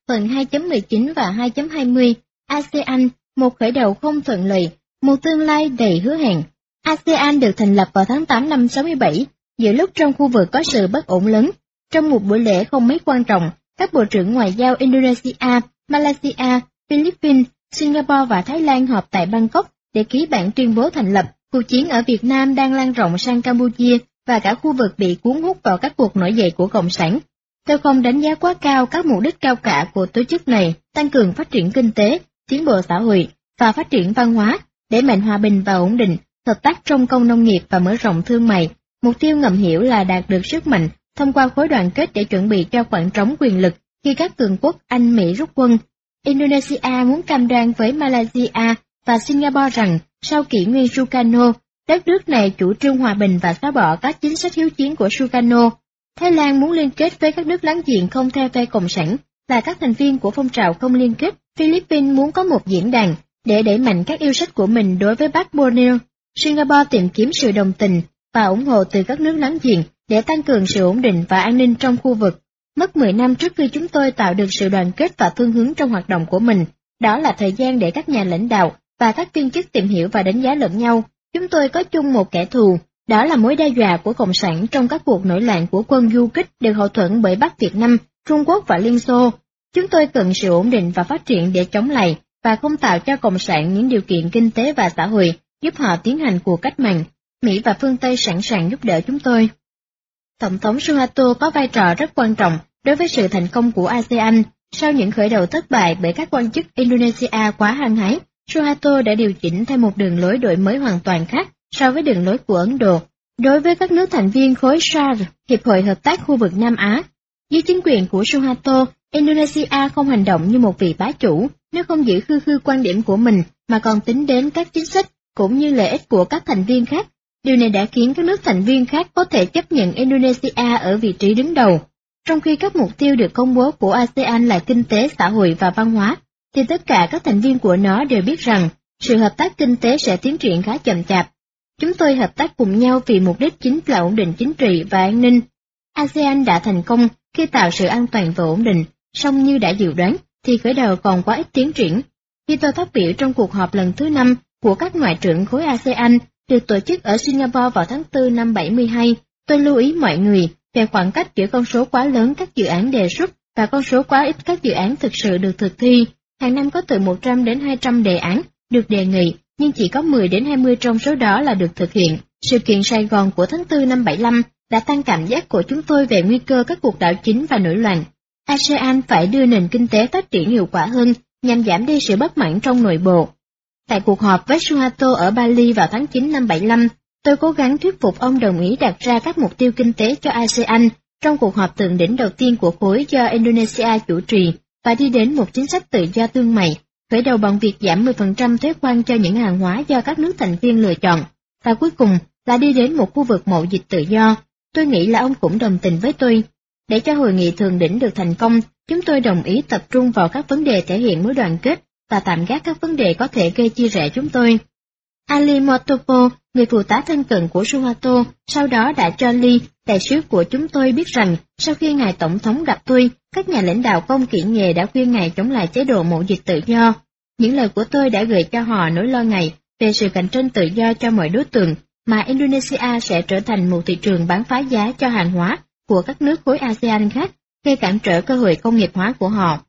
phần 2.19 và 2.20, ASEAN, một khởi đầu không thuận lợi, một tương lai đầy hứa hẹn. ASEAN được thành lập vào tháng 8 năm 67, giữa lúc trong khu vực có sự bất ổn lớn. Trong một buổi lễ không mấy quan trọng, các bộ trưởng ngoại giao Indonesia, Malaysia, Philippines, Singapore và Thái Lan họp tại Bangkok để ký bản tuyên bố thành lập. Cuộc chiến ở Việt Nam đang lan rộng sang Campuchia và cả khu vực bị cuốn hút vào các cuộc nổi dậy của Cộng sản. Tôi không đánh giá quá cao các mục đích cao cả của tổ chức này, tăng cường phát triển kinh tế, tiến bộ xã hội và phát triển văn hóa, đẩy mạnh hòa bình và ổn định, hợp tác trong công nông nghiệp và mở rộng thương mại. Mục tiêu ngầm hiểu là đạt được sức mạnh thông qua khối đoàn kết để chuẩn bị cho khoảng trống quyền lực khi các cường quốc Anh Mỹ rút quân. Indonesia muốn cam đoan với Malaysia và Singapore rằng sau kỷ nguyên Sukarno, đất nước này chủ trương hòa bình và xóa bỏ các chính sách hiếu chiến của Sukarno. Thái Lan muốn liên kết với các nước láng giềng không theo phe cộng sản, là các thành viên của phong trào không liên kết. Philippines muốn có một diễn đàn để đẩy mạnh các yêu sách của mình đối với Bắc Borneo. Singapore tìm kiếm sự đồng tình và ủng hộ từ các nước láng giềng để tăng cường sự ổn định và an ninh trong khu vực. Mất 10 năm trước khi chúng tôi tạo được sự đoàn kết và phương hướng trong hoạt động của mình, đó là thời gian để các nhà lãnh đạo và các viên chức tìm hiểu và đánh giá lẫn nhau. Chúng tôi có chung một kẻ thù, đó là mối đe dọa của Cộng sản trong các cuộc nổi loạn của quân du kích được hậu thuẫn bởi Bắc Việt Nam, Trung Quốc và Liên Xô. Chúng tôi cần sự ổn định và phát triển để chống lại và không tạo cho Cộng sản những điều kiện kinh tế và xã hội giúp họ tiến hành cuộc cách mạng. Mỹ và phương Tây sẵn sàng giúp đỡ chúng tôi. Tổng thống Suharto có vai trò rất quan trọng đối với sự thành công của ASEAN. Sau những khởi đầu thất bại bởi các quan chức Indonesia quá hăng hái, Suharto đã điều chỉnh theo một đường lối đổi mới hoàn toàn khác so với đường lối của Ấn Độ. Đối với các nước thành viên khối SAARC, Hiệp hội Hợp tác khu vực Nam Á, dưới chính quyền của Suharto, Indonesia không hành động như một vị bá chủ, nếu không giữ khư quan điểm của mình mà còn tính đến các chính sách cũng như lợi ích của các thành viên khác. Điều này đã khiến các nước thành viên khác có thể chấp nhận Indonesia ở vị trí đứng đầu. Trong khi các mục tiêu được công bố của ASEAN là kinh tế, xã hội và văn hóa, thì tất cả các thành viên của nó đều biết rằng sự hợp tác kinh tế sẽ tiến triển khá chậm chạp. Chúng tôi hợp tác cùng nhau vì mục đích chính là ổn định chính trị và an ninh. ASEAN đã thành công khi tạo sự an toàn và ổn định, song như đã dự đoán thì khởi đầu còn quá ít tiến triển. Khi tôi phát biểu trong cuộc họp lần thứ 5 của các ngoại trưởng khối ASEAN được tổ chức ở Singapore vào tháng 4 năm 72, tôi lưu ý mọi người về khoảng cách giữa con số quá lớn các dự án đề xuất và con số quá ít các dự án thực sự được thực thi. Hàng năm có từ 100 đến 200 đề án được đề nghị, nhưng chỉ có 10 đến 20 trong số đó là được thực hiện. Sự kiện Sài Gòn của tháng 4 năm 75 đã tăng cảm giác của chúng tôi về nguy cơ các cuộc đảo chính và nổi loạn. ASEAN phải đưa nền kinh tế phát triển hiệu quả hơn nhằm giảm đi sự bất mãn trong nội bộ. Tại cuộc họp với Suharto ở Bali vào tháng 9 năm 75, tôi cố gắng thuyết phục ông đồng ý đặt ra các mục tiêu kinh tế cho ASEAN trong cuộc họp thượng đỉnh đầu tiên của khối do Indonesia chủ trì và đi đến một chính sách tự do thương mại, khởi đầu bằng việc giảm 10% thuế quan cho những hàng hóa do các nước thành viên lựa chọn, và cuối cùng là đi đến một khu vực mậu dịch tự do. Tôi nghĩ là ông cũng đồng tình với tôi. Để cho hội nghị thượng đỉnh được thành công, chúng tôi đồng ý tập trung vào các vấn đề thể hiện mối đoàn kết và tạm gác các vấn đề có thể gây chia rẽ chúng tôi. Ali Motopo, người phụ tá thân cận của Suharto, sau đó đã cho Lee, đại sứ của chúng tôi biết rằng sau khi ngài tổng thống gặp tôi, các nhà lãnh đạo công kỹ nghề đã khuyên ngài chống lại chế độ mậu dịch tự do. Những lời của tôi đã gợi cho họ nỗi lo ngại về sự cạnh tranh tự do cho mọi đối tượng, mà Indonesia sẽ trở thành một thị trường bán phá giá cho hàng hóa của các nước khối ASEAN khác, gây cản trở cơ hội công nghiệp hóa của họ.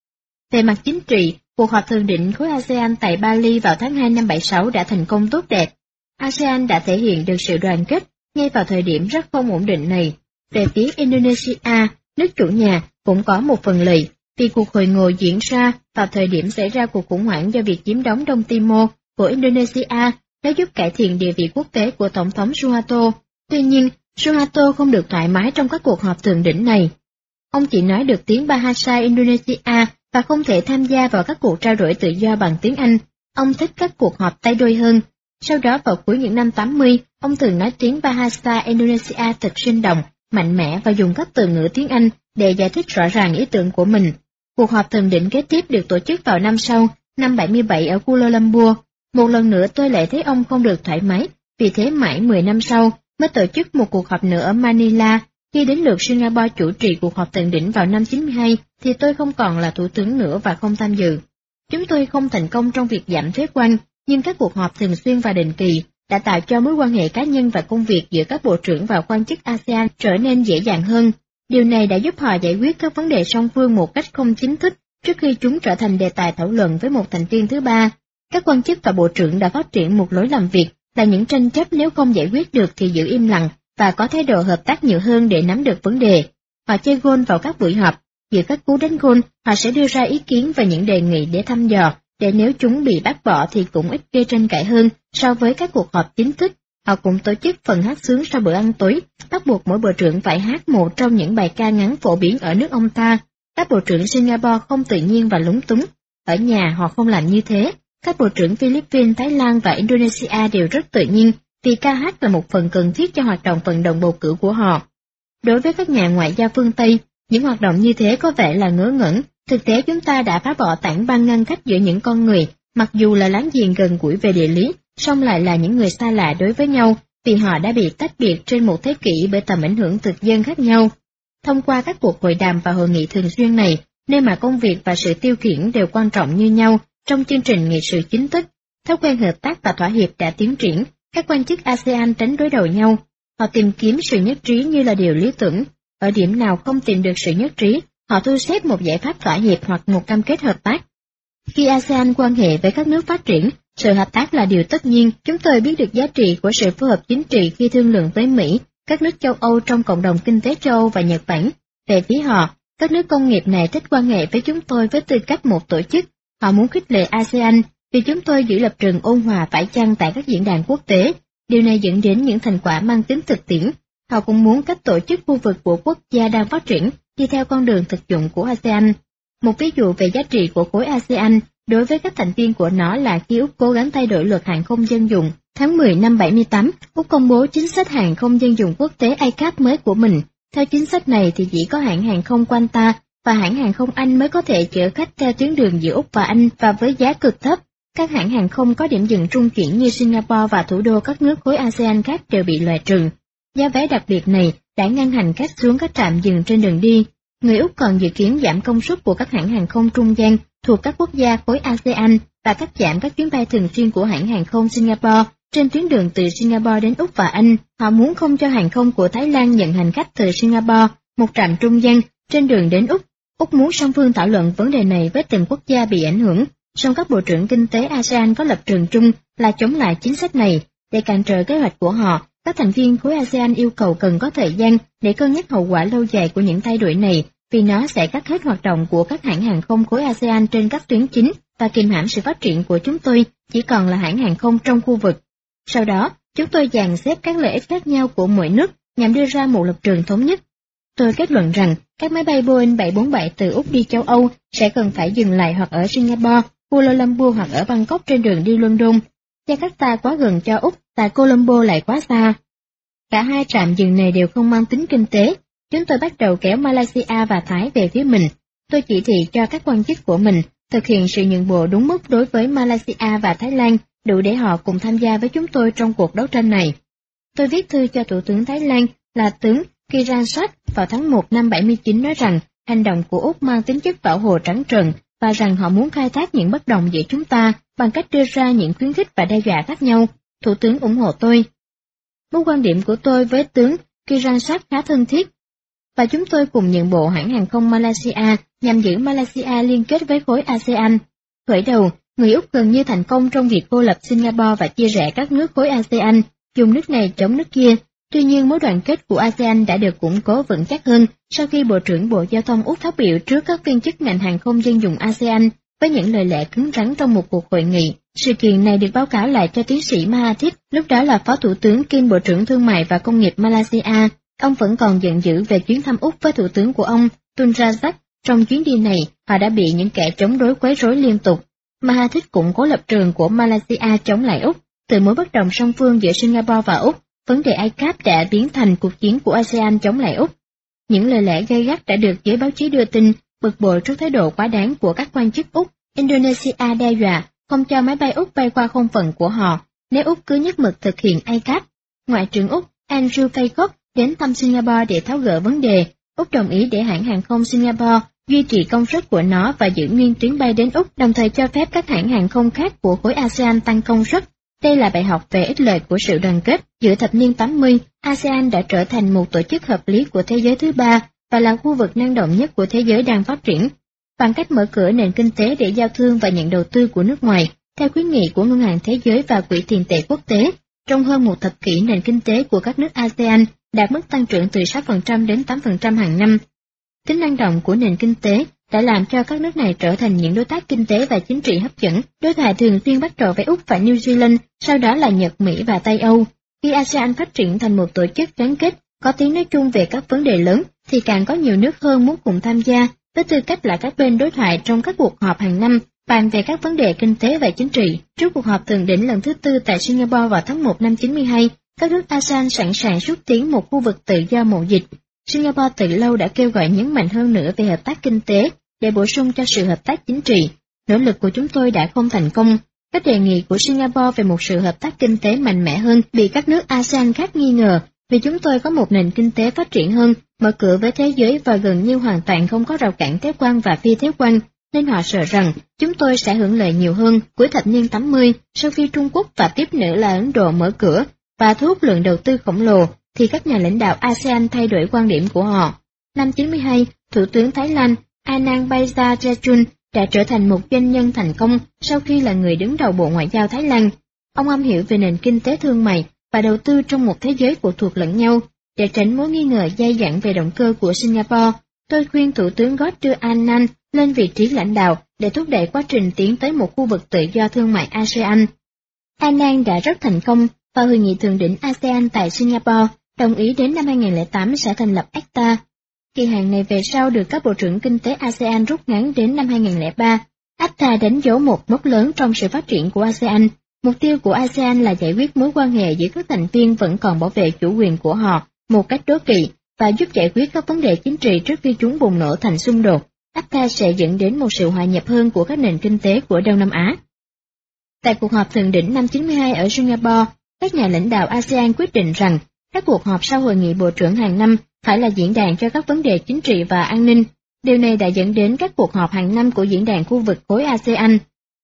Về mặt chính trị, cuộc họp thượng đỉnh khối ASEAN tại Bali vào tháng 2 năm 76 đã thành công tốt đẹp. ASEAN đã thể hiện được sự đoàn kết ngay vào thời điểm rất không ổn định này. Về phía Indonesia, nước chủ nhà cũng có một phần lợi, vì cuộc hội ngộ diễn ra vào thời điểm xảy ra cuộc khủng hoảng do việc chiếm đóng Đông Timor của Indonesia đã giúp cải thiện địa vị quốc tế của Tổng thống Suharto. Tuy nhiên, Suharto không được thoải mái trong các cuộc họp thượng đỉnh này. Ông chỉ nói được tiếng Bahasa Indonesia và không thể tham gia vào các cuộc trao đổi tự do bằng tiếng Anh. Ông thích các cuộc họp tay đôi hơn. Sau đó vào cuối những năm 80, ông thường nói tiếng Bahasa Indonesia thật sinh động, mạnh mẽ và dùng các từ ngữ tiếng Anh để giải thích rõ ràng ý tưởng của mình. Cuộc họp thượng đỉnh kế tiếp được tổ chức vào năm sau, năm 77 ở Kuala Lumpur. Một lần nữa tôi lại thấy ông không được thoải mái, vì thế mãi 10 năm sau mới tổ chức một cuộc họp nữa ở Manila, Khi đến lượt Singapore chủ trì cuộc họp thượng đỉnh vào năm 92, thì tôi không còn là thủ tướng nữa và không tham dự. Chúng tôi không thành công trong việc giảm thuế quan, nhưng các cuộc họp thường xuyên và định kỳ đã tạo cho mối quan hệ cá nhân và công việc giữa các bộ trưởng và quan chức ASEAN trở nên dễ dàng hơn. Điều này đã giúp họ giải quyết các vấn đề song phương một cách không chính thức trước khi chúng trở thành đề tài thảo luận với một thành viên thứ ba. Các quan chức và bộ trưởng đã phát triển một lối làm việc là những tranh chấp nếu không giải quyết được thì giữ im lặng và có thái độ hợp tác nhiều hơn để nắm được vấn đề. Họ chơi golf vào các buổi họp, giữa các cú đánh golf, họ sẽ đưa ra ý kiến và những đề nghị để thăm dò, để nếu chúng bị bác bỏ thì cũng ít gây tranh cãi hơn so với các cuộc họp chính thức. Họ cũng tổ chức phần hát sướng sau bữa ăn tối, bắt buộc mỗi bộ trưởng phải hát một trong những bài ca ngắn phổ biến ở nước ông ta. Các bộ trưởng Singapore không tự nhiên và lúng túng. Ở nhà họ không làm như thế. Các bộ trưởng Philippines, Thái Lan và Indonesia đều rất tự nhiên, vì ca hát là một phần cần thiết cho hoạt động vận động bầu cử của họ. Đối với các nhà ngoại giao phương Tây, những hoạt động như thế có vẻ là ngớ ngẩn. Thực tế chúng ta đã phá bỏ tảng băng ngăn cách giữa những con người, mặc dù là láng giềng gần gũi về địa lý, song lại là những người xa lạ đối với nhau, vì họ đã bị tách biệt trên một thế kỷ bởi tầm ảnh hưởng thực dân khác nhau. Thông qua các cuộc hội đàm và hội nghị thường xuyên này, nơi mà công việc và sự tiêu khiển đều quan trọng như nhau trong chương trình nghị sự chính thức, thói quen hợp tác và thỏa hiệp đã tiến triển. Các quan chức ASEAN tránh đối đầu nhau. Họ tìm kiếm sự nhất trí như là điều lý tưởng. Ở điểm nào không tìm được sự nhất trí, họ thu xếp một giải pháp thỏa hiệp hoặc một cam kết hợp tác. Khi ASEAN quan hệ với các nước phát triển, sự hợp tác là điều tất nhiên. Chúng tôi biết được giá trị của sự phối hợp chính trị khi thương lượng với Mỹ, các nước châu Âu trong cộng đồng kinh tế châu Âu và Nhật Bản. Về phía họ, các nước công nghiệp này thích quan hệ với chúng tôi với tư cách một tổ chức. Họ muốn khích lệ ASEAN vì chúng tôi giữ lập trường ôn hòa phải chăng tại các diễn đàn quốc tế. Điều này dẫn đến những thành quả mang tính thực tiễn. Họ cũng muốn các tổ chức khu vực của quốc gia đang phát triển đi theo con đường thực dụng của ASEAN. Một ví dụ về giá trị của khối ASEAN đối với các thành viên của nó là khi Úc cố gắng thay đổi luật hàng không dân dụng. Tháng 10 năm 78, Úc công bố chính sách hàng không dân dụng quốc tế ICAP mới của mình. Theo chính sách này thì chỉ có hãng hàng không Qantas và hãng hàng không Anh mới có thể chở khách theo tuyến đường giữa Úc và Anh và với giá cực thấp. Các hãng hàng không có điểm dừng trung chuyển như Singapore và thủ đô các nước khối ASEAN khác đều bị loại trừ. Giá vé đặc biệt này đã ngăn hành khách xuống các trạm dừng trên đường đi. Người Úc còn dự kiến giảm công suất của các hãng hàng không trung gian thuộc các quốc gia khối ASEAN và cắt giảm các chuyến bay thường xuyên của hãng hàng không Singapore trên tuyến đường từ Singapore đến Úc và Anh. Họ muốn không cho hàng không của Thái Lan nhận hành khách từ Singapore, một trạm trung gian, trên đường đến Úc. Úc muốn song phương thảo luận vấn đề này với từng quốc gia bị ảnh hưởng, song các bộ trưởng kinh tế ASEAN có lập trường chung là chống lại chính sách này. Để cản trở kế hoạch của họ, các thành viên khối ASEAN yêu cầu cần có thời gian để cân nhắc hậu quả lâu dài của những thay đổi này, vì nó sẽ cắt hết hoạt động của các hãng hàng không khối ASEAN trên các tuyến chính và kiềm hãm sự phát triển của chúng tôi chỉ còn là hãng hàng không trong khu vực. Sau đó, chúng tôi dàn xếp các lợi ích khác nhau của mỗi nước nhằm đưa ra một lập trường thống nhất. Tôi kết luận rằng các máy bay Boeing 747 từ Úc đi châu Âu sẽ cần phải dừng lại hoặc ở Singapore, Kuala Lumpur hoặc ở Bangkok trên đường đi London. Jakarta quá gần cho Úc và Colombo lại quá xa. Cả hai trạm dừng này đều không mang tính kinh tế. Chúng tôi bắt đầu kéo Malaysia và Thái về phía mình. Tôi chỉ thị cho các quan chức của mình thực hiện sự nhượng bộ đúng mức đối với Malaysia và Thái Lan, đủ để họ cùng tham gia với chúng tôi trong cuộc đấu tranh này. Tôi viết thư cho Thủ tướng Thái Lan là tướng Kiransat vào tháng 1 năm 79 nói rằng hành động của Úc mang tính chất bảo hộ trắng trợn và rằng họ muốn khai thác những bất đồng giữa chúng ta bằng cách đưa ra những khuyến khích và đe dọa khác nhau. Thủ tướng ủng hộ tôi. Mối quan điểm của tôi với tướng Kiransat khá thân thiết, và chúng tôi cùng nhượng bộ hãng hàng không Malaysia nhằm giữ Malaysia liên kết với khối ASEAN. Khởi đầu, người Úc gần như thành công trong việc cô lập Singapore và chia rẽ các nước khối ASEAN, dùng nước này chống nước kia. Tuy nhiên, mối đoàn kết của ASEAN đã được củng cố vững chắc hơn sau khi Bộ trưởng Bộ Giao thông Úc phát biểu trước các viên chức ngành hàng không dân dụng ASEAN với những lời lẽ cứng rắn trong một cuộc hội nghị. Sự kiện này được báo cáo lại cho tiến sĩ Mahathir, lúc đó là Phó Thủ tướng kiêm Bộ trưởng Thương mại và Công nghiệp Malaysia. Ông vẫn còn giận dữ về chuyến thăm Úc với Thủ tướng của ông, Tun Razak. Trong chuyến đi này, họ đã bị những kẻ chống đối quấy rối liên tục. Mahathir củng cố lập trường của Malaysia chống lại Úc. Từ mối bất đồng song phương giữa Singapore và Úc, vấn đề ICAP đã biến thành cuộc chiến của ASEAN chống lại Úc. Những lời lẽ gay gắt đã được giới báo chí đưa tin, bực bội trước thái độ quá đáng của các quan chức Úc. Indonesia đe dọa không cho máy bay Úc bay qua không phận của họ nếu Úc cứ nhất mực thực hiện ICAP. Ngoại trưởng Úc Andrew Faycock đến thăm Singapore để tháo gỡ vấn đề. Úc đồng ý để hãng hàng không Singapore duy trì công suất của nó và giữ nguyên tuyến bay đến Úc, đồng thời cho phép các hãng hàng không khác của khối ASEAN tăng công suất. Đây là bài học về ích lợi của sự đoàn kết. Giữa thập niên 80, ASEAN đã trở thành một tổ chức hợp lý của thế giới thứ ba và là khu vực năng động nhất của thế giới đang phát triển. Bằng cách mở cửa nền kinh tế để giao thương và nhận đầu tư của nước ngoài, theo khuyến nghị của Ngân hàng Thế giới và Quỹ tiền tệ quốc tế, trong hơn một thập kỷ nền kinh tế của các nước ASEAN đạt mức tăng trưởng từ 6% đến 8% hàng năm. Tính năng động của nền kinh tế đã làm cho các nước này trở thành những đối tác kinh tế và chính trị hấp dẫn. Đối thoại thường xuyên bắt đầu với Úc và New Zealand, sau đó là Nhật, Mỹ và Tây Âu. Khi ASEAN phát triển thành một tổ chức gắn kết, có tiếng nói chung về các vấn đề lớn, thì càng có nhiều nước hơn muốn cùng tham gia, với tư cách là các bên đối thoại trong các cuộc họp hàng năm, bàn về các vấn đề kinh tế và chính trị. Trước cuộc họp thượng đỉnh lần thứ tư tại Singapore vào tháng 1 năm 92, các nước ASEAN sẵn sàng xúc tiến một khu vực tự do mậu dịch. Singapore từ lâu đã kêu gọi nhấn mạnh hơn nữa về hợp tác kinh tế để bổ sung cho sự hợp tác chính trị. Nỗ lực của chúng tôi đã không thành công. Các đề nghị của Singapore về một sự hợp tác kinh tế mạnh mẽ hơn bị các nước ASEAN khác nghi ngờ, vì chúng tôi có một nền kinh tế phát triển hơn, mở cửa với thế giới và gần như hoàn toàn không có rào cản thuế quan và phi thuế quan, nên họ sợ rằng chúng tôi sẽ hưởng lợi nhiều hơn. Cuối thập niên 80, sau khi Trung Quốc và tiếp nữa là Ấn Độ mở cửa và thu hút lượng đầu tư khổng lồ, thì các nhà lãnh đạo ASEAN thay đổi quan điểm của họ. Năm 92, Thủ tướng Thái Lan Anand Bajajachun đã trở thành một doanh nhân thành công sau khi là người đứng đầu Bộ Ngoại giao Thái Lan. Ông am hiểu về nền kinh tế thương mại và đầu tư trong một thế giới phụ thuộc lẫn nhau. Để tránh mối nghi ngờ dai dẳng về động cơ của Singapore, tôi khuyên Thủ tướng God đưa Anand lên vị trí lãnh đạo để thúc đẩy quá trình tiến tới một khu vực tự do thương mại ASEAN. Anand đã rất thành công và hội nghị thượng đỉnh ASEAN tại Singapore đồng ý đến năm 2008 sẽ thành lập ACTA. Kỳ hạn này về sau được các bộ trưởng kinh tế ASEAN rút ngắn đến năm 2003. ACTA đánh dấu một mốc lớn trong sự phát triển của ASEAN. Mục tiêu của ASEAN là giải quyết mối quan hệ giữa các thành viên vẫn còn bảo vệ chủ quyền của họ một cách đố kỵ và giúp giải quyết các vấn đề chính trị trước khi chúng bùng nổ thành xung đột. ACTA sẽ dẫn đến một sự hòa nhập hơn của các nền kinh tế của Đông Nam Á. Tại cuộc họp thượng đỉnh năm 92 ở Singapore, các nhà lãnh đạo ASEAN quyết định rằng các cuộc họp sau hội nghị bộ trưởng hàng năm phải là diễn đàn cho các vấn đề chính trị và an ninh. Điều này đã dẫn đến các cuộc họp hàng năm của diễn đàn khu vực khối ASEAN,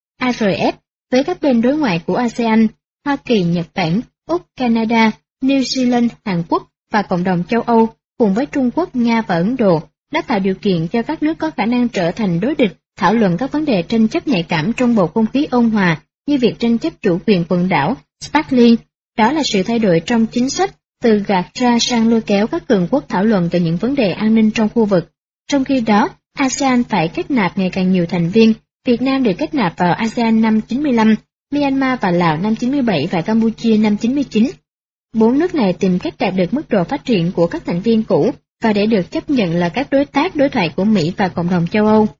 ARF, với các bên đối ngoại của ASEAN, Hoa Kỳ, Nhật Bản, Úc, Canada, New Zealand, Hàn Quốc và cộng đồng châu Âu, cùng với Trung Quốc, Nga và Ấn Độ, đã tạo điều kiện cho các nước có khả năng trở thành đối địch, thảo luận các vấn đề tranh chấp nhạy cảm trong bầu không khí ôn hòa, như việc tranh chấp chủ quyền quần đảo, Spratly. Đó là sự thay đổi trong chính sách, từ gạt ra sang lôi kéo các cường quốc thảo luận về những vấn đề an ninh trong khu vực. Trong khi đó, ASEAN phải kết nạp ngày càng nhiều thành viên. Việt Nam được kết nạp vào ASEAN năm 95, Myanmar và Lào năm 97 và Campuchia năm 99. 4 nước này tìm cách đạt được mức độ phát triển của các thành viên cũ và để được chấp nhận là các đối tác đối thoại của Mỹ và cộng đồng châu Âu.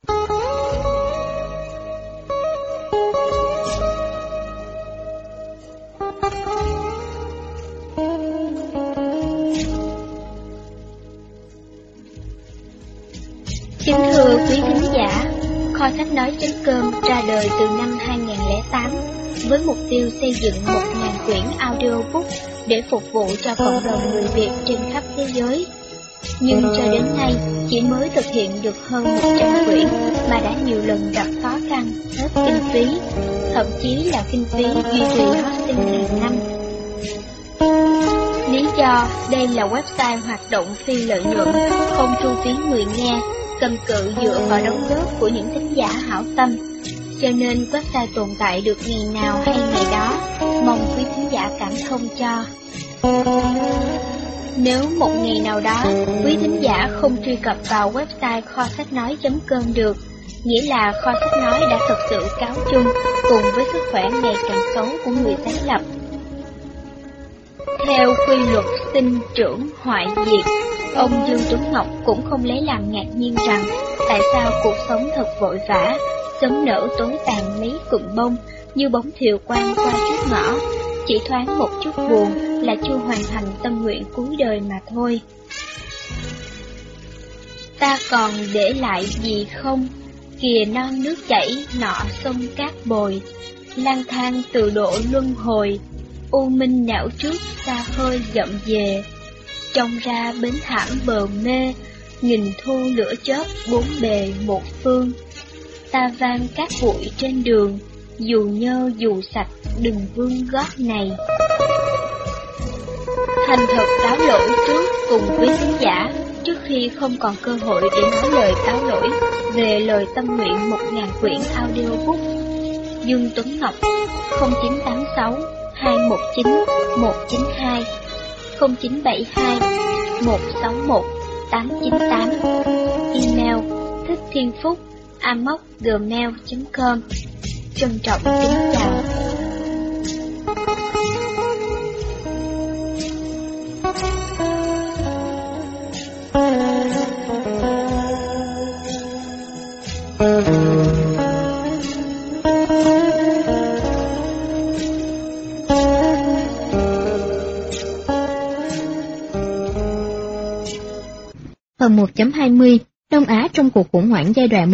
Kính thưa quý thính giả, Kho sách nói.com ra đời từ năm 2008 với mục tiêu xây dựng 1.000 quyển audiobook để phục vụ cho cộng đồng người Việt trên khắp thế giới. Nhưng cho đến nay chỉ mới thực hiện được hơn 100 quyển mà đã nhiều lần gặp khó khăn, hết kinh phí, thậm chí là kinh phí duy trì hosting hàng năm. Lý do đây là website hoạt động phi lợi nhuận, không thu phí người nghe, cầm cự dựa vào đóng góp của những thính giả hảo tâm, cho nên website tồn tại được ngày nào hay ngày đó, mong quý thính giả cảm thông cho. Nếu một ngày nào đó quý thính giả không truy cập vào website kho sách nói.com được, nghĩa là Kho sách nói đã thực sự cáo chung cùng với sức khỏe ngày càng xấu của người sáng lập. Theo quy luật sinh trưởng hoại diệt, ông Dương Tuấn Ngọc cũng không lấy làm ngạc nhiên rằng tại sao cuộc sống thật vội vã, sớm nở tối tàn mấy cụm bông như bóng thiều quang qua trước ngõ, chỉ thoáng một chút buồn là chưa hoàn thành tâm nguyện cuối đời mà thôi. Ta còn để lại gì không? Kìa non nước chảy, nọ sông cát bồi, lang thang từ độ luân hồi, u minh não trước xa hơi dậm về. Trông ra bến thảm bờ mê, nghìn thu lửa chớp bốn bề một phương. Ta vang cát bụi trên đường, dù nhơ dù sạch đừng vương gót này. Thành thật cáo lỗi trước cùng quý khán giả, trước khi không còn cơ hội để nói lời cáo lỗi về lời tâm nguyện 1000 quyển audiobook. Dương Tuấn Ngọc 0986 219 192 0972 161 898. Email thickthienphúc@gmail.com. Trân trọng kính chào. Phần 1.20 Đông Á trong cuộc khủng hoảng giai đoạn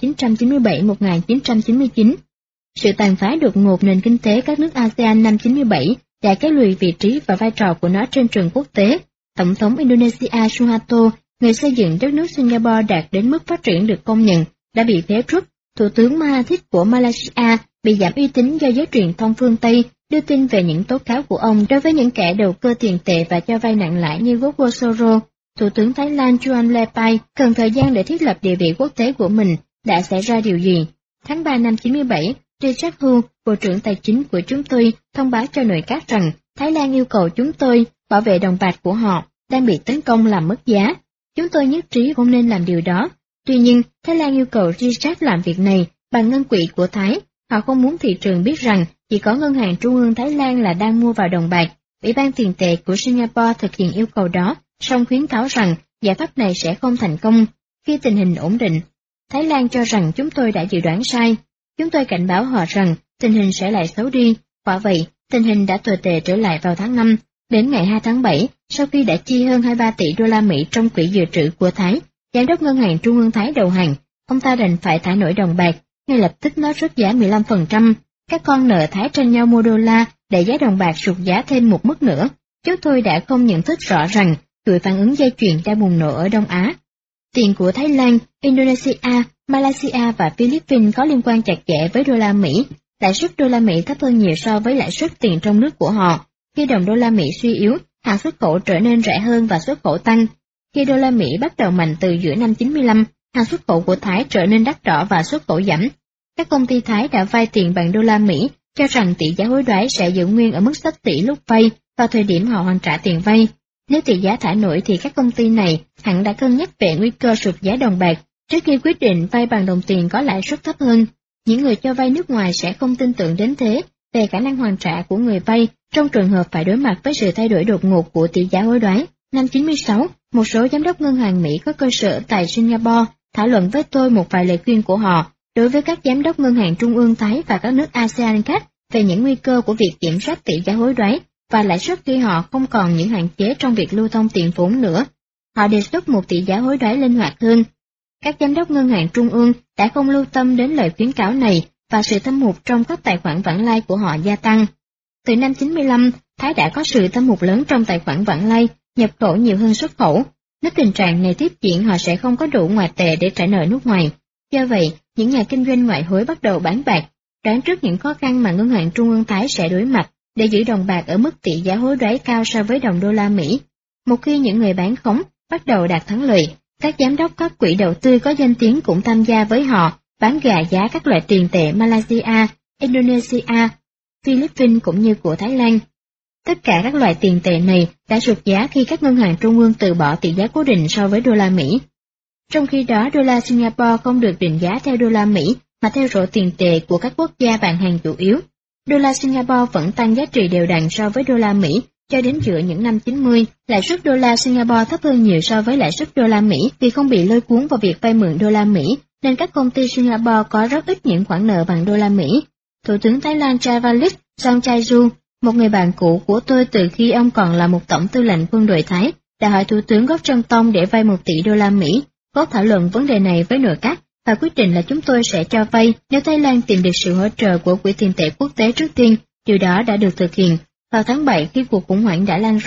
1997-1999. Sự tàn phá đột ngột nền kinh tế các nước ASEAN năm 97 đã kéo lùi vị trí và vai trò của nó trên trường quốc tế. Tổng thống Indonesia Suharto, người xây dựng đất nước Singapore đạt đến mức phát triển được công nhận, đã bị phế truất. Thủ tướng Mahathir của Malaysia bị giảm uy tín do giới truyền thông phương Tây đưa tin về những tố cáo của ông đối với những kẻ đầu cơ tiền tệ và cho vay nặng lãi như George Soros. Thủ tướng Thái Lan Juan Lepay cần thời gian để thiết lập địa vị quốc tế của mình. Đã xảy ra điều gì? Tháng 3 năm 97, Richard Hu, Bộ trưởng Tài chính của chúng tôi, thông báo cho nội các rằng Thái Lan yêu cầu chúng tôi bảo vệ đồng bạc của họ đang bị tấn công làm mất giá. Chúng tôi nhất trí không nên làm điều đó. Tuy nhiên, Thái Lan yêu cầu Richard làm việc này bằng ngân quỹ của Thái. Họ không muốn thị trường biết rằng chỉ có Ngân hàng Trung ương Thái Lan là đang mua vào đồng bạc. Ủy ban tiền tệ của Singapore thực hiện yêu cầu đó, song khuyến cáo rằng giải pháp này sẽ không thành công khi tình hình ổn định. Thái Lan cho rằng chúng tôi đã dự đoán sai. Chúng tôi cảnh báo họ rằng tình hình sẽ lại xấu đi. Quả vậy, tình hình đã tồi tệ trở lại vào tháng 5. Đến ngày 2 tháng 7, sau khi đã chi hơn 23 tỷ đô la Mỹ trong quỹ dự trữ của Thái, Giám đốc Ngân hàng Trung ương Thái đầu hàng, ông ta đành phải thả nổi đồng bạc, ngay lập tức nó rớt giá 15%. Các con nợ Thái tranh nhau mua đô la để giá đồng bạc sụt giá thêm một mức nữa. Chúng tôi đã không nhận thức rõ rằng chuỗi phản ứng dây chuyền đang bùng nổ ở Đông Á. Tiền của Thái Lan, Indonesia, Malaysia và Philippines có liên quan chặt chẽ với đô la Mỹ. Lãi suất đô la Mỹ thấp hơn nhiều so với lãi suất tiền trong nước của họ. Khi đồng đô la Mỹ suy yếu, hàng xuất khẩu trở nên rẻ hơn và xuất khẩu tăng. Khi đô la Mỹ bắt đầu mạnh từ giữa năm 95, hàng xuất khẩu của Thái trở nên đắt đỏ và xuất khẩu giảm. Các công ty Thái đã vay tiền bằng đô la Mỹ, cho rằng tỷ giá hối đoái sẽ giữ nguyên ở mức xấp xỉ lúc vay vào thời điểm họ hoàn trả tiền vay. Nếu tỷ giá thả nổi thì các công ty này hẳn đã cân nhắc về nguy cơ sụt giá đồng bạc trước khi quyết định vay bằng đồng tiền có lãi suất thấp hơn. Những người cho vay nước ngoài sẽ không tin tưởng đến thế về khả năng hoàn trả của người vay trong trường hợp phải đối mặt với sự thay đổi đột ngột của tỷ giá hối đoái. Năm 96, một số giám đốc ngân hàng Mỹ có cơ sở tại Singapore thảo luận với tôi một vài lời khuyên của họ đối với các giám đốc ngân hàng trung ương Thái và các nước ASEAN khác về những nguy cơ của việc kiểm soát tỷ giá hối đoái và lãi suất khi họ không còn những hạn chế trong việc lưu thông tiền vốn nữa. Họ đề xuất một tỷ giá hối đoái linh hoạt hơn. Các giám đốc ngân hàng trung ương đã không lưu tâm đến lời khuyến cáo này và sự thâm hụt trong các tài khoản vãng lai của họ gia tăng. Từ năm 95, Thái đã có sự thâm hụt lớn trong tài khoản vãng lai, nhập khẩu nhiều hơn xuất khẩu. Nếu tình trạng này tiếp diễn, họ sẽ không có đủ ngoại tệ để trả nợ nước ngoài. Do vậy, những nhà kinh doanh ngoại hối bắt đầu bán bạc, đoán trước những khó khăn mà ngân hàng trung ương Thái sẽ đối mặt để giữ đồng bạc ở mức tỷ giá hối đoái cao so với đồng đô la Mỹ. Một khi những người bán khống bắt đầu đạt thắng lợi, các giám đốc các quỹ đầu tư có danh tiếng cũng tham gia với họ, bán gà giá các loại tiền tệ Malaysia, Indonesia, Philippines cũng như của Thái Lan. Tất cả các loại tiền tệ này đã sụt giá khi các ngân hàng trung ương từ bỏ tỷ giá cố định so với đô la Mỹ. Trong khi đó, đô la Singapore không được định giá theo đô la Mỹ mà theo rổ tiền tệ của các quốc gia bán hàng chủ yếu. Đô la Singapore vẫn tăng giá trị đều đặn so với đô la Mỹ cho đến giữa những năm 90. Lãi suất đô la Singapore thấp hơn nhiều so với lãi suất đô la Mỹ vì không bị lôi cuốn vào việc vay mượn đô la Mỹ, nên các công ty Singapore có rất ít những khoản nợ bằng đô la Mỹ. Thủ tướng Thái Lan Chaivalit Songchaisu, một người bạn cũ của tôi từ khi ông còn là một tổng tư lệnh quân đội Thái, đã hỏi Thủ tướng Goh Chok Tong để vay 1 tỷ đô la Mỹ. Goh thảo luận vấn đề này với nội các và quyết định là chúng tôi sẽ cho vay nếu Thái Lan tìm được sự hỗ trợ của Quỹ tiền tệ quốc tế trước tiên. Điều đó đã được thực hiện. Vào tháng 7 khi cuộc khủng hoảng đã lan rộng,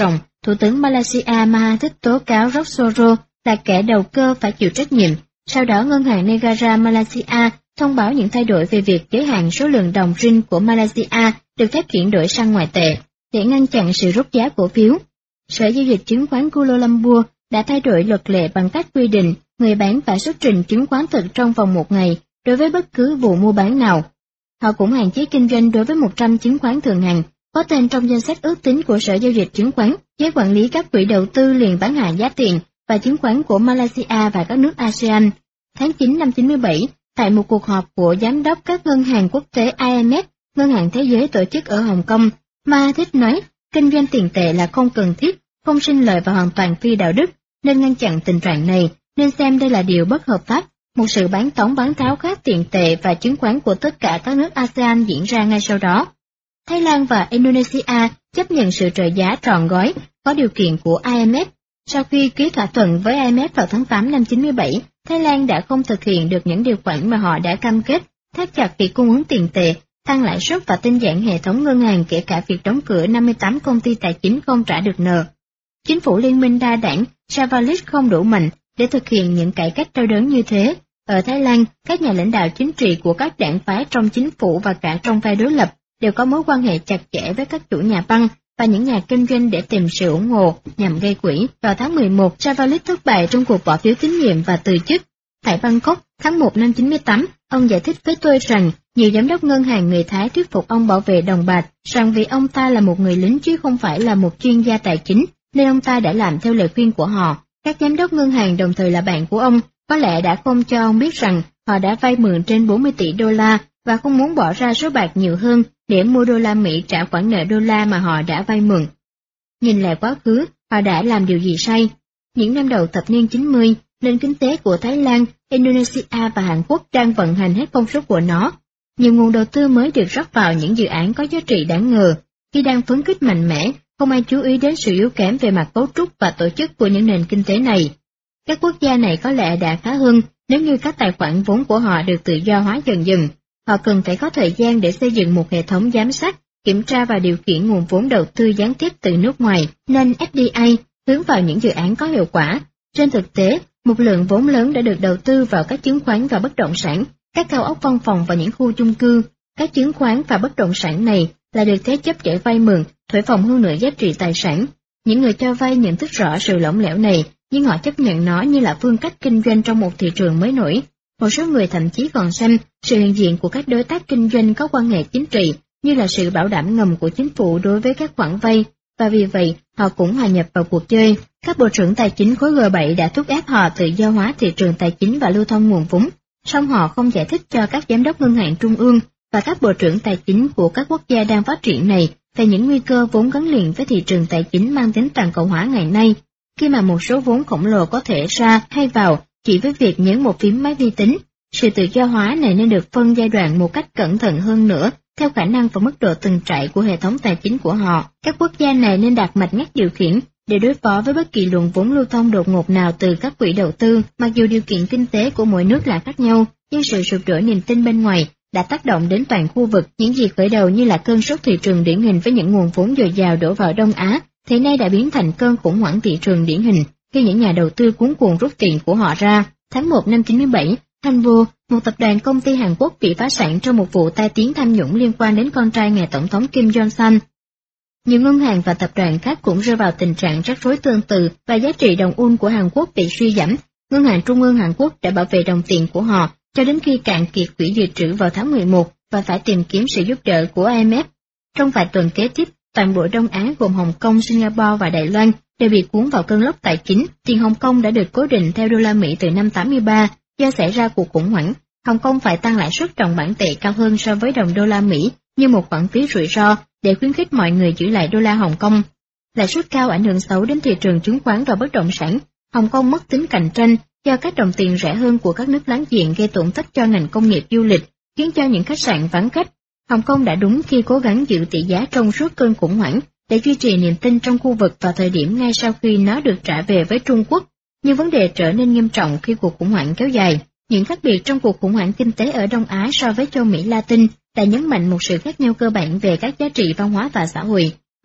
Thủ tướng Malaysia Mahathir tố cáo Rocksoro là kẻ đầu cơ phải chịu trách nhiệm. Sau đó ngân hàng Negara Malaysia thông báo những thay đổi về việc giới hạn số lượng đồng ringgit của Malaysia được phép chuyển đổi sang ngoại tệ để ngăn chặn sự rút giá cổ phiếu. Sở giao dịch chứng khoán Kuala Lumpur đã thay đổi luật lệ bằng cách quy định người bán phải xuất trình chứng khoán thực trong vòng 1 ngày đối với bất cứ vụ mua bán nào. Họ cũng hạn chế kinh doanh đối với 100 chứng khoán thường hành có tên trong danh sách ước tính của Sở giao dịch chứng khoán. Giới quản lý các quỹ đầu tư liền bán hạ giá tiền và chứng khoán của Malaysia và các nước ASEAN. Tháng 9 năm 97, tại một cuộc họp của giám đốc các ngân hàng quốc tế IMF, Ngân hàng Thế giới tổ chức ở Hồng Kông, Mahathir nói kinh doanh tiền tệ là không cần thiết, không sinh lợi và hoàn toàn phi đạo đức, nên ngăn chặn tình trạng này, nên xem đây là điều bất hợp pháp. Một sự bán tống bán tháo khác tiền tệ và chứng khoán của tất cả các nước ASEAN diễn ra ngay sau đó. Thái Lan và Indonesia chấp nhận sự trợ giá trọn gói có điều kiện của IMF. Sau khi ký thỏa thuận với IMF vào tháng 8 năm 97, Thái Lan đã không thực hiện được những điều khoản mà họ đã cam kết, thắt chặt việc cung ứng tiền tệ, tăng lãi suất và tinh giản hệ thống ngân hàng, kể cả việc đóng cửa 58 công ty tài chính không trả được nợ. Chính phủ liên minh đa đảng Savalik không đủ mạnh để thực hiện những cải cách đau đớn như thế. Ở Thái Lan, các nhà lãnh đạo chính trị của các đảng phái trong chính phủ và cả trong phe đối lập đều có mối quan hệ chặt chẽ với các chủ nhà băng và những nhà kinh doanh để tìm sự ủng hộ nhằm gây quỹ. Vào tháng 11, Savalik thất bại trong cuộc bỏ phiếu tín nhiệm và từ chức. Tại Bangkok, tháng 1 năm 98, ông giải thích với tôi rằng nhiều giám đốc ngân hàng người Thái thuyết phục ông bảo vệ đồng bạc rằng vì ông ta là một người lính chứ không phải là một chuyên gia tài chính, nên ông ta đã làm theo lời khuyên của họ. Các giám đốc ngân hàng đồng thời là bạn của ông, có lẽ đã không cho ông biết rằng họ đã vay mượn trên 40 tỷ đô la và không muốn bỏ ra số bạc nhiều hơn để mua đô la Mỹ trả khoản nợ đô la mà họ đã vay mượn. Nhìn lại quá khứ, họ đã làm điều gì sai? Những năm đầu thập niên 90, nền kinh tế của Thái Lan, Indonesia và Hàn Quốc đang vận hành hết công suất của nó. Nhiều nguồn đầu tư mới được rót vào những dự án có giá trị đáng ngờ. Khi đang phấn khích mạnh mẽ, không ai chú ý đến sự yếu kém về mặt cấu trúc và tổ chức của những nền kinh tế này. Các quốc gia này có lẽ đã khá hơn nếu như các tài khoản vốn của họ được tự do hóa dần dần. Họ cần phải có thời gian để xây dựng một hệ thống giám sát, kiểm tra và điều khiển nguồn vốn đầu tư gián tiếp từ nước ngoài, nên FDI hướng vào những dự án có hiệu quả. Trên thực tế, một lượng vốn lớn đã được đầu tư vào các chứng khoán và bất động sản, các cao ốc văn phòng và những khu chung cư. Các chứng khoán và bất động sản này là được thế chấp để vay mượn, thổi phồng hơn nửa giá trị tài sản. Những người cho vay nhận thức rõ sự lỏng lẻo này, nhưng họ chấp nhận nó như là phương cách kinh doanh trong một thị trường mới nổi. Một số người thậm chí còn xem sự hiện diện của các đối tác kinh doanh có quan hệ chính trị như là sự bảo đảm ngầm của chính phủ đối với các khoản vay, và vì vậy họ cũng hòa nhập vào cuộc chơi. Các bộ trưởng tài chính khối G7 đã thúc ép họ tự do hóa thị trường tài chính và lưu thông nguồn vốn, song họ không giải thích cho các giám đốc ngân hàng trung ương và các bộ trưởng tài chính của các quốc gia đang phát triển này về những nguy cơ vốn gắn liền với thị trường tài chính mang tính toàn cầu hóa ngày nay, khi mà một số vốn khổng lồ có thể ra hay vào chỉ với việc nhấn một phím máy vi tính. Sự tự do hóa này nên được phân giai đoạn một cách cẩn thận hơn nữa, theo khả năng và mức độ từng trải của hệ thống tài chính của họ. Các quốc gia này nên đặt mạch ngắt điều khiển để đối phó với bất kỳ luồng vốn lưu thông đột ngột nào từ các quỹ đầu tư. Mặc dù điều kiện kinh tế của mỗi nước là khác nhau, nhưng sự sụp đổ niềm tin bên ngoài đã tác động đến toàn khu vực. Những gì khởi đầu như là cơn sốt thị trường điển hình với những nguồn vốn dồi dào đổ vào Đông Á, thì nay đã biến thành cơn khủng hoảng thị trường điển hình khi những nhà đầu tư cuống cuồng rút tiền của họ ra. Tháng 1 năm 97, Hanwha, một tập đoàn công ty Hàn Quốc, bị phá sản trong một vụ tai tiếng tham nhũng liên quan đến con trai ngài tổng thống Kim Jong-un. Nhiều ngân hàng và tập đoàn khác cũng rơi vào tình trạng rắc rối tương tự và giá trị đồng won của Hàn Quốc bị suy giảm. Ngân hàng Trung ương Hàn Quốc đã bảo vệ đồng tiền của họ cho đến khi cạn kiệt quỹ dự trữ vào tháng 11 và phải tìm kiếm sự giúp đỡ của IMF. Trong vài tuần kế tiếp, toàn bộ Đông Á gồm Hồng Kông, Singapore và Đài Loan đều bị cuốn vào cơn lốc tài chính. Tiền Hồng Kông đã được cố định theo đô la Mỹ từ năm 83, do xảy ra cuộc khủng hoảng. Hồng Kông phải tăng lãi suất đồng bản tệ cao hơn so với đồng đô la Mỹ như một khoản phí rủi ro để khuyến khích mọi người giữ lại đô la Hồng Kông. Lãi suất cao ảnh hưởng xấu đến thị trường chứng khoán và bất động sản. Hồng Kông mất tính cạnh tranh do các đồng tiền rẻ hơn của các nước láng giềng gây tổn thất cho ngành công nghiệp du lịch, khiến cho những khách sạn vắng khách. Hồng Kông đã đúng khi cố gắng giữ tỷ giá trong suốt cơn khủng hoảng để duy trì niềm tin trong khu vực vào thời điểm ngay sau khi nó được trả về với Trung Quốc, nhưng vấn đề trở nên nghiêm trọng khi cuộc khủng hoảng kéo dài. Những khác biệt trong cuộc khủng hoảng kinh tế ở Đông Á so với châu Mỹ Latin đã nhấn mạnh một sự khác nhau cơ bản về các giá trị văn hóa và xã hội.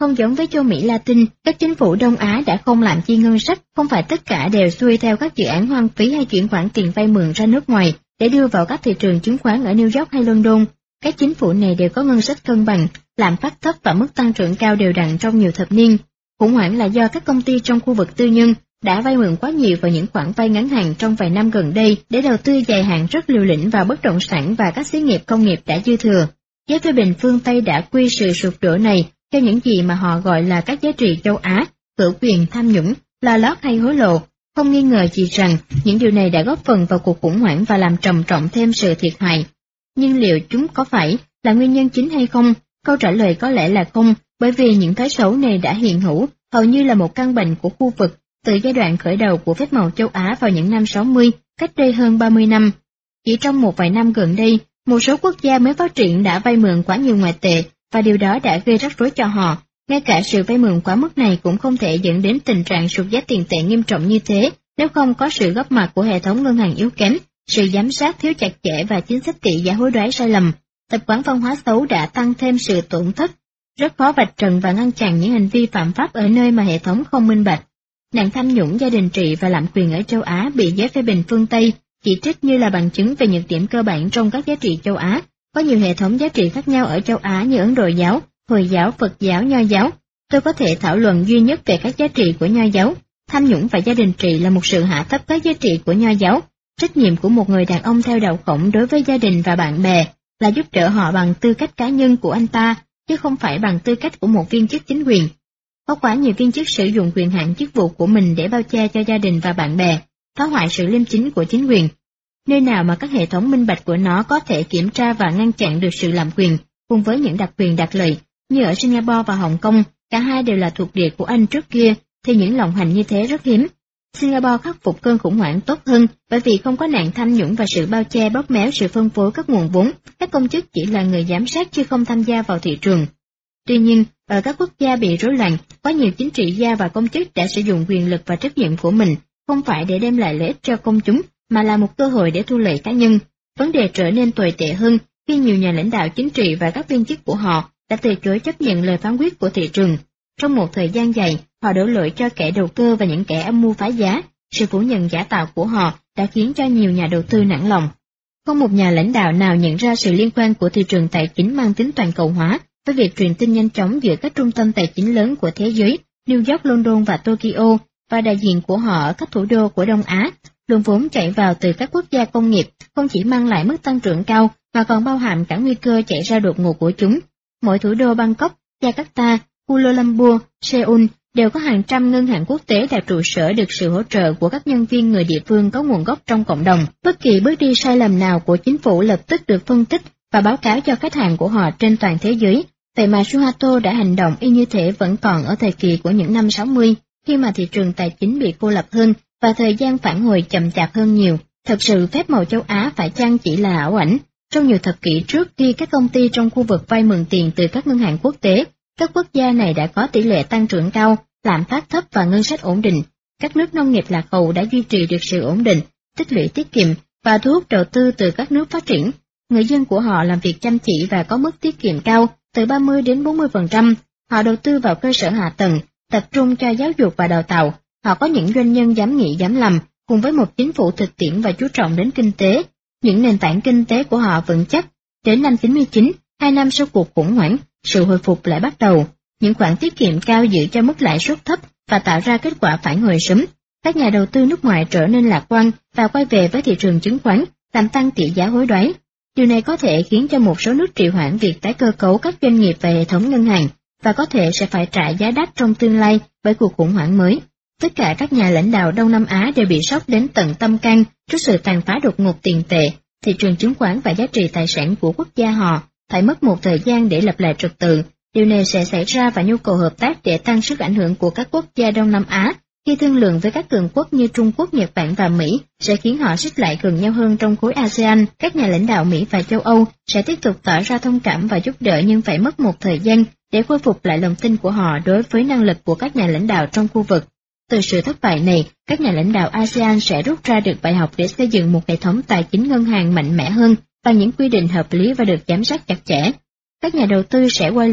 Không giống với châu Mỹ Latin, các chính phủ Đông Á đã không làm chi ngân sách, không phải tất cả đều xuôi theo các dự án hoang phí hay chuyển khoản tiền vay mượn ra nước ngoài để đưa vào các thị trường chứng khoán ở New York hay London. Các chính phủ này đều có ngân sách cân bằng, lạm phát thấp và mức tăng trưởng cao đều đặn trong nhiều thập niên. Khủng hoảng là do các công ty trong khu vực tư nhân đã vay mượn quá nhiều vào những khoản vay ngắn hạn trong vài năm gần đây để đầu tư dài hạn rất liều lĩnh vào bất động sản và các xí nghiệp công nghiệp đã dư thừa. Giới phê bình phương Tây đã quy sự sụp đổ này cho những gì mà họ gọi là các giá trị châu Á, cửu quyền, tham nhũng, lo lót hay hối lộ. Không nghi ngờ gì rằng những điều này đã góp phần vào cuộc khủng hoảng và làm trầm trọng thêm sự thiệt hại. Nhưng liệu chúng có phải là nguyên nhân chính hay không? Câu trả lời có lẽ là không, bởi vì những thói xấu này đã hiện hữu, hầu như là một căn bệnh của khu vực, từ giai đoạn khởi đầu của phép màu châu Á vào những năm 60, cách đây hơn 30 năm. Chỉ trong một vài năm gần đây, một số quốc gia mới phát triển đã vay mượn quá nhiều ngoại tệ, và điều đó đã gây rắc rối cho họ. Ngay cả sự vay mượn quá mức này cũng không thể dẫn đến tình trạng sụt giá tiền tệ nghiêm trọng như thế, nếu không có sự góp mặt của hệ thống ngân hàng yếu kém, sự giám sát thiếu chặt chẽ và chính sách tỷ giá hối đoái sai lầm. Tập quán văn hóa xấu đã tăng thêm sự tổn thất, rất khó vạch trần và ngăn chặn những hành vi phạm pháp ở nơi mà hệ thống không minh bạch. Nạn tham nhũng, gia đình trị và lạm quyền ở châu Á bị giới phê bình phương Tây chỉ trích như là bằng chứng về nhược điểm cơ bản trong các giá trị châu Á. Có nhiều hệ thống giá trị khác nhau ở châu Á như Ấn Độ giáo, Hồi giáo, Phật giáo, Nho giáo. Tôi có thể thảo luận duy nhất về các giá trị của Nho giáo. Tham nhũng và gia đình trị là một sự hạ thấp các giá trị của Nho giáo. Trách nhiệm của một người đàn ông theo đạo Khổng đối với gia đình và bạn bè là giúp đỡ họ bằng tư cách cá nhân của anh ta, chứ không phải bằng tư cách của một viên chức chính quyền. Có quá nhiều viên chức sử dụng quyền hạn chức vụ của mình để bao che cho gia đình và bạn bè, phá hoại sự liêm chính của chính quyền. Nơi nào mà các hệ thống minh bạch của nó có thể kiểm tra và ngăn chặn được sự lạm quyền, cùng với những đặc quyền đặc lợi, như ở Singapore và Hồng Kông, cả hai đều là thuộc địa của Anh trước kia, thì những lộng hành như thế rất hiếm. Singapore khắc phục cơn khủng hoảng tốt hơn bởi vì không có nạn tham nhũng và sự bao che bóp méo sự phân phối các nguồn vốn, các công chức chỉ là người giám sát chứ không tham gia vào thị trường. Tuy nhiên, ở các quốc gia bị rối loạn, quá nhiều chính trị gia và công chức đã sử dụng quyền lực và trách nhiệm của mình, không phải để đem lại lợi ích cho công chúng, mà là một cơ hội để thu lợi cá nhân. Vấn đề trở nên tồi tệ hơn khi nhiều nhà lãnh đạo chính trị và các viên chức của họ đã từ chối chấp nhận lời phán quyết của thị trường. Trong một thời gian dài, họ đổ lỗi cho kẻ đầu cơ và những kẻ âm mưu phá giá. Sự phủ nhận giả tạo của họ đã khiến cho nhiều nhà đầu tư nản lòng. Không một nhà lãnh đạo nào nhận ra sự liên quan của thị trường tài chính mang tính toàn cầu hóa với việc truyền tin nhanh chóng giữa các trung tâm tài chính lớn của thế giới, New York, London và Tokyo, và đại diện của họ ở các thủ đô của Đông Á. Luồng vốn chạy vào từ các quốc gia công nghiệp không chỉ mang lại mức tăng trưởng cao mà còn bao hàm cả nguy cơ chạy ra đột ngột của chúng. Mỗi thủ đô Bangkok, Jakarta, Kuala Lumpur, Seoul đều có hàng trăm ngân hàng quốc tế đặt trụ sở được sự hỗ trợ của các nhân viên người địa phương có nguồn gốc trong cộng đồng. Bất kỳ bước đi sai lầm nào của chính phủ lập tức được phân tích và báo cáo cho khách hàng của họ trên toàn thế giới. Vậy mà Suharto đã hành động y như thể vẫn còn ở thời kỳ của những năm 60, khi mà thị trường tài chính bị cô lập hơn và thời gian phản hồi chậm chạp hơn nhiều. Thật sự phép màu châu Á phải chăng chỉ là ảo ảnh? Trong nhiều thập kỷ trước khi các công ty trong khu vực vay mượn tiền từ các ngân hàng quốc tế, các quốc gia này đã có tỷ lệ tăng trưởng cao, lạm phát thấp và ngân sách ổn định. Các nước nông nghiệp lạc hậu đã duy trì được sự ổn định, tích lũy tiết kiệm và thu hút đầu tư từ các nước phát triển. Người dân của họ làm việc chăm chỉ và có mức tiết kiệm cao, từ 30 đến 40%. Họ đầu tư vào cơ sở hạ tầng, tập trung cho giáo dục và đào tạo. Họ có những doanh nhân dám nghĩ dám làm, cùng với một chính phủ thực tiễn và chú trọng đến kinh tế. Những nền tảng kinh tế của họ vững chắc. Đến năm 99, 2 năm sau cuộc khủng hoảng, sự hồi phục lại bắt đầu. Những khoản tiết kiệm cao giữ cho mức lãi suất thấp và tạo ra kết quả phản hồi sớm. Các nhà đầu tư nước ngoài trở nên lạc quan và quay về với thị trường chứng khoán, làm tăng tỷ giá hối đoái. Điều này có thể khiến cho một số nước trì hoãn việc tái cơ cấu các doanh nghiệp và hệ thống ngân hàng, và có thể sẽ phải trả giá đắt trong tương lai bởi cuộc khủng hoảng mới. Tất cả các nhà lãnh đạo Đông Nam Á đều bị sốc đến tận tâm can trước sự tàn phá đột ngột tiền tệ, thị trường chứng khoán và giá trị tài sản của quốc gia họ phải mất một thời gian để lập lại trật tự. Điều này sẽ xảy ra và nhu cầu hợp tác để tăng sức ảnh hưởng của các quốc gia Đông Nam Á khi thương lượng với các cường quốc như Trung Quốc, Nhật Bản và Mỹ sẽ khiến họ xích lại gần nhau hơn trong khối ASEAN. Các nhà lãnh đạo Mỹ và châu Âu sẽ tiếp tục tỏ ra thông cảm và giúp đỡ, nhưng phải mất một thời gian để khôi phục lại lòng tin của họ đối với năng lực của các nhà lãnh đạo trong khu vực. Từ sự thất bại này, các nhà lãnh đạo ASEAN sẽ rút ra được bài học để xây dựng một hệ thống tài chính ngân hàng mạnh mẽ hơn bằng những quy định hợp lý và được giám sát chặt chẽ. Các nhà đầu tư sẽ quay lại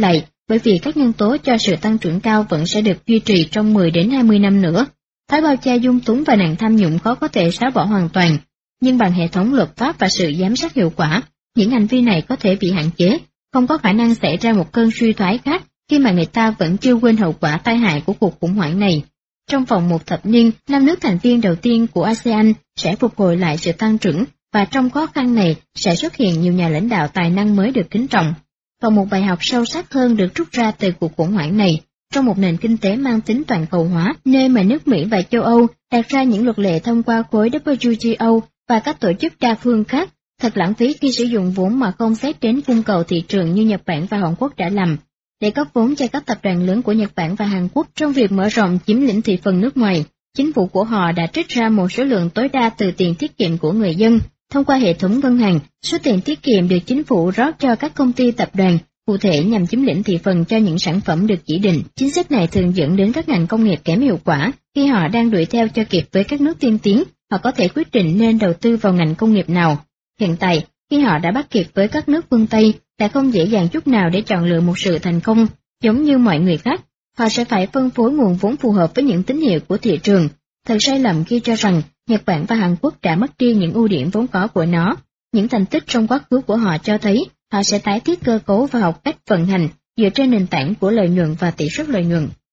bởi vì các nhân tố cho sự tăng trưởng cao vẫn sẽ được duy trì trong 10 đến 20 năm nữa. Thói bao che dung túng và nạn tham nhũng khó có thể xóa bỏ hoàn toàn, nhưng bằng hệ thống luật pháp và sự giám sát hiệu quả, những hành vi này có thể bị hạn chế, không có khả năng xảy ra một cơn suy thoái khác khi mà người ta vẫn chưa quên hậu quả tai hại của cuộc khủng hoảng này. Trong vòng một thập niên, 5 nước thành viên đầu tiên của ASEAN sẽ phục hồi lại sự tăng trưởng, và trong khó khăn này sẽ xuất hiện nhiều nhà lãnh đạo tài năng mới được kính trọng. Còn một bài học sâu sắc hơn được rút ra từ cuộc khủng hoảng này, trong một nền kinh tế mang tính toàn cầu hóa, nơi mà nước Mỹ và châu Âu đặt ra những luật lệ thông qua khối WTO và các tổ chức đa phương khác, thật lãng phí khi sử dụng vốn mà không xét đến cung cầu thị trường như Nhật Bản và Hàn Quốc đã làm. Để cấp vốn cho các tập đoàn lớn của Nhật Bản và Hàn Quốc trong việc mở rộng chiếm lĩnh thị phần nước ngoài, chính phủ của họ đã trích ra một số lượng tối đa từ tiền tiết kiệm của người dân. Thông qua hệ thống ngân hàng, số tiền tiết kiệm được chính phủ rót cho các công ty tập đoàn, cụ thể nhằm chiếm lĩnh thị phần cho những sản phẩm được chỉ định. Chính sách này thường dẫn đến các ngành công nghiệp kém hiệu quả. Khi họ đang đuổi theo cho kịp với các nước tiên tiến, họ có thể quyết định nên đầu tư vào ngành công nghiệp nào. Hiện tại, khi họ đã bắt kịp với các nước phương Tây, đã không dễ dàng chút nào để chọn lựa một sự thành công. Giống như mọi người khác, họ sẽ phải phân phối nguồn vốn phù hợp với những tín hiệu của thị trường. Thật sai lầm khi cho rằng Nhật Bản và Hàn Quốc đã mất đi những ưu điểm vốn có của nó. Những thành tích trong quá khứ của họ cho thấy họ sẽ tái thiết cơ cấu và học cách vận hành dựa trên nền tảng của lợi nhuận và tỷ suất lợi nhuận.